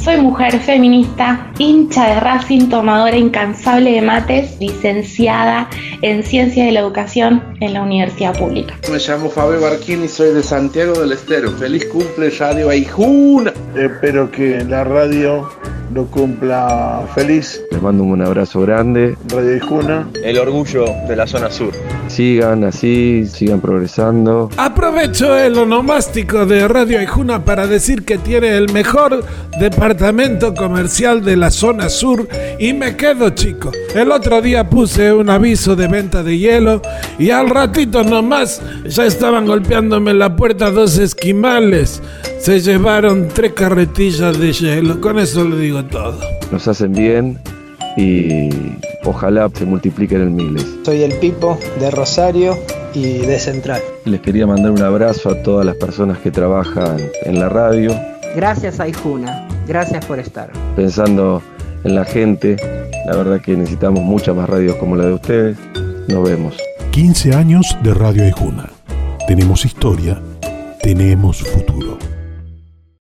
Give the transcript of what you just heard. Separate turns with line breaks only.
Soy mujer feminista, hincha de Racing, tomadora incansable de mates, licenciada en Ciencias de la Educación en la Universidad Pública.
Me llamo Fabio Barquín y soy de Santiago del Estero. ¡Feliz cumple, Radio Aijuna!
Espero que la radio lo cumpla feliz.
Les mando un abrazo grande.
Radio Aijuna,
el orgullo de la zona sur.
Sigan así, sigan progresando.
Aprovecho el onomástico de Radio Aijuna para decir que tiene el mejor departamento comercial de la zona sur y me quedo chico. El otro día puse un aviso de venta de hielo y al ratito nomás ya estaban golpeándome la puerta 2 esquimales. Se llevaron 3 carretillas de hielo, con eso le digo todo.
Nos hacen bien y ojalá se multipliquen en miles.
Soy el Pipo de Rosario y de Central.
Les quería mandar un abrazo a todas las personas que trabajan en la radio.
Gracias Aijuna, gracias por estar.
Pensando en la gente, la verdad que necesitamos muchas más radios como la de ustedes. Nos vemos.
15 años de Radio Aijuna. Tenemos historia, tenemos futuro.